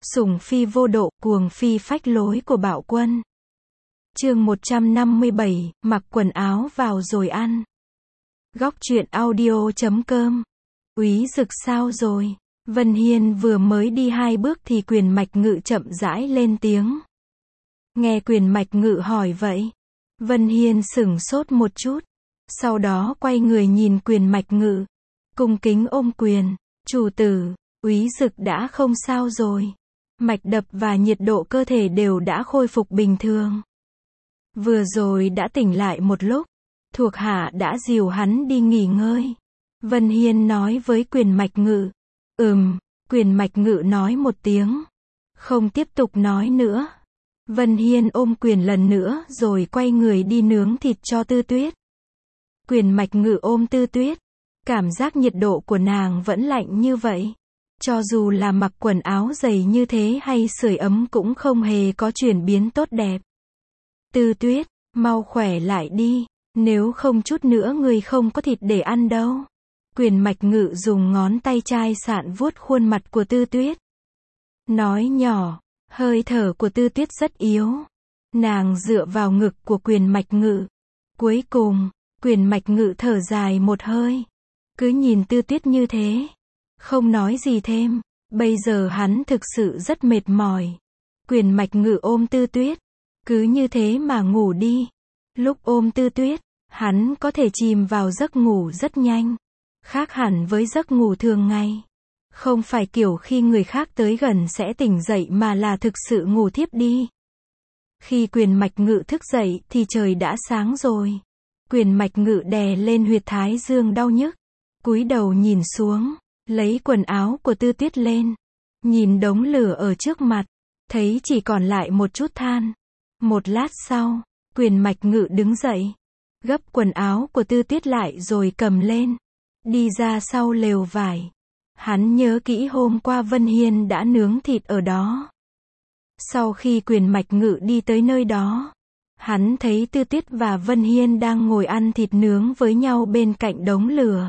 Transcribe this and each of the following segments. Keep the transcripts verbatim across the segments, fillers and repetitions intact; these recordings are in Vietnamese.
Sủng phi vô độ, cuồng phi phách lối của Bạo Quân. Chương một trăm năm mươi bảy, mặc quần áo vào rồi ăn. Góc truyện audio chấm com. Úy Dực sao rồi? Vân Hiên vừa mới đi hai bước thì Quyền Mạch Ngự chậm rãi lên tiếng. Nghe Quyền Mạch Ngự hỏi vậy, Vân Hiên sửng sốt một chút, sau đó quay người nhìn Quyền Mạch Ngự, cung kính ôm quyền, chủ tử, Úy Dực đã không sao rồi. Mạch đập và nhiệt độ cơ thể đều đã khôi phục bình thường. Vừa rồi đã tỉnh lại một lúc, thuộc hạ đã dìu hắn đi nghỉ ngơi. Vân Hiên nói với Quyền Mạch Ngự. Ừm, Quyền Mạch Ngự nói một tiếng, không tiếp tục nói nữa. Vân Hiên ôm quyền lần nữa rồi quay người đi nướng thịt cho Tư Tuyết. Quyền Mạch Ngự ôm Tư Tuyết, cảm giác nhiệt độ của nàng vẫn lạnh như vậy. Cho dù là mặc quần áo dày như thế hay sưởi ấm cũng không hề có chuyển biến tốt đẹp. Tư Tuyết, mau khỏe lại đi, nếu không chút nữa người không có thịt để ăn đâu. Quyền Mạch Ngự dùng ngón tay chai sạn vuốt khuôn mặt của Tư Tuyết. Nói nhỏ, hơi thở của Tư Tuyết rất yếu. Nàng dựa vào ngực của Quyền Mạch Ngự. Cuối cùng, Quyền Mạch Ngự thở dài một hơi. Cứ nhìn Tư Tuyết như thế, không nói gì thêm. Bây giờ hắn thực sự rất mệt mỏi. Quyền Mạch Ngự ôm Tư Tuyết, cứ như thế mà ngủ đi. Lúc ôm Tư Tuyết, hắn có thể chìm vào giấc ngủ rất nhanh. Khác hẳn với giấc ngủ thường ngày. Không phải kiểu khi người khác tới gần sẽ tỉnh dậy mà là thực sự ngủ thiếp đi. Khi Quyền Mạch Ngự thức dậy thì trời đã sáng rồi. Quyền Mạch Ngự đè lên huyệt thái dương đau nhức, cúi đầu nhìn xuống, lấy quần áo của Tư Tuyết lên, nhìn đống lửa ở trước mặt, thấy chỉ còn lại một chút than. Một lát sau, Quyền Mạch Ngự đứng dậy, gấp quần áo của Tư Tuyết lại rồi cầm lên, đi ra sau lều vải. Hắn nhớ kỹ hôm qua Vân Hiên đã nướng thịt ở đó. Sau khi Quyền Mạch Ngự đi tới nơi đó, hắn thấy Tư Tuyết và Vân Hiên đang ngồi ăn thịt nướng với nhau bên cạnh đống lửa.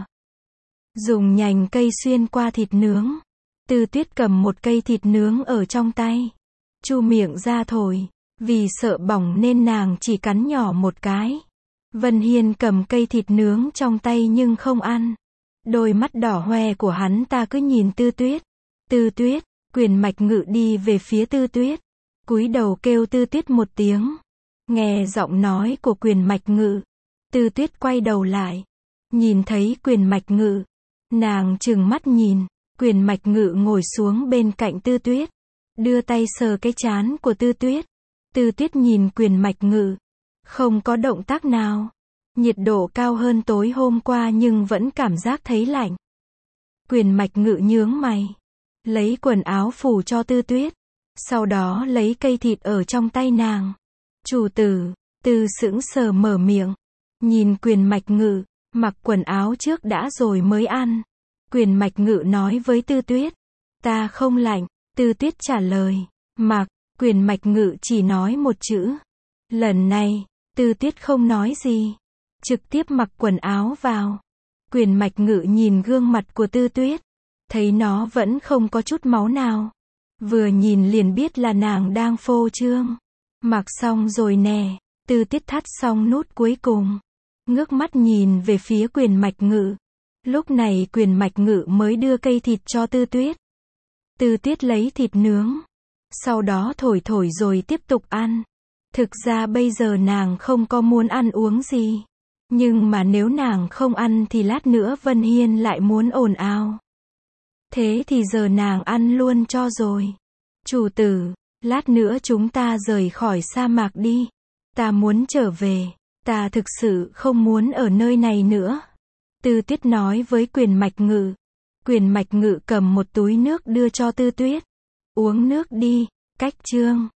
Dùng nhành cây xuyên qua thịt nướng. Tư Tuyết cầm một cây thịt nướng ở trong tay, chu miệng ra thổi, vì sợ bỏng nên nàng chỉ cắn nhỏ một cái. Vân Hiên cầm cây thịt nướng trong tay nhưng không ăn. Đôi mắt đỏ hoe của hắn ta cứ nhìn Tư Tuyết. Tư Tuyết, Quyền Mạch Ngự đi về phía Tư Tuyết, cúi đầu kêu Tư Tuyết một tiếng. Nghe giọng nói của Quyền Mạch Ngự, Tư Tuyết quay đầu lại, nhìn thấy Quyền Mạch Ngự. Nàng trừng mắt nhìn, Quyền Mạch Ngự ngồi xuống bên cạnh Tư Tuyết, đưa tay sờ cái trán của Tư Tuyết. Tư Tuyết nhìn Quyền Mạch Ngự, không có động tác nào. Nhiệt độ cao hơn tối hôm qua nhưng vẫn cảm giác thấy lạnh. Quyền Mạch Ngự nhướng mày, lấy quần áo phủ cho Tư Tuyết, sau đó lấy cây thịt ở trong tay nàng. Chủ tử, Tư sững sờ mở miệng, nhìn Quyền Mạch Ngự, mặc quần áo trước đã rồi mới ăn. Quyền Mạch Ngự nói với Tư Tuyết, ta không lạnh. Tư Tuyết trả lời, mặc. Quyền Mạch Ngự chỉ nói một chữ. Lần này, Tư Tuyết không nói gì, trực tiếp mặc quần áo vào. Quyền Mạch Ngự nhìn gương mặt của Tư Tuyết, thấy nó vẫn không có chút máu nào. Vừa nhìn liền biết là nàng đang phô trương. Mặc xong rồi nè. Tư Tuyết thắt xong nút cuối cùng, ngước mắt nhìn về phía Quyền Mạch Ngự. Lúc này Quyền Mạch Ngự mới đưa cây thịt cho Tư Tuyết. Tư Tuyết lấy thịt nướng, sau đó thổi thổi rồi tiếp tục ăn. Thực ra bây giờ nàng không có muốn ăn uống gì. Nhưng mà nếu nàng không ăn thì lát nữa Vân Hiên lại muốn ồn ào. Thế thì giờ nàng ăn luôn cho rồi. Chủ tử, lát nữa chúng ta rời khỏi sa mạc đi. Ta muốn trở về. Ta thực sự không muốn ở nơi này nữa. Tư Tuyết nói với Quyền Mạch Ngự. Quyền Mạch Ngự cầm một túi nước đưa cho Tư Tuyết. Uống nước đi. Cách chương.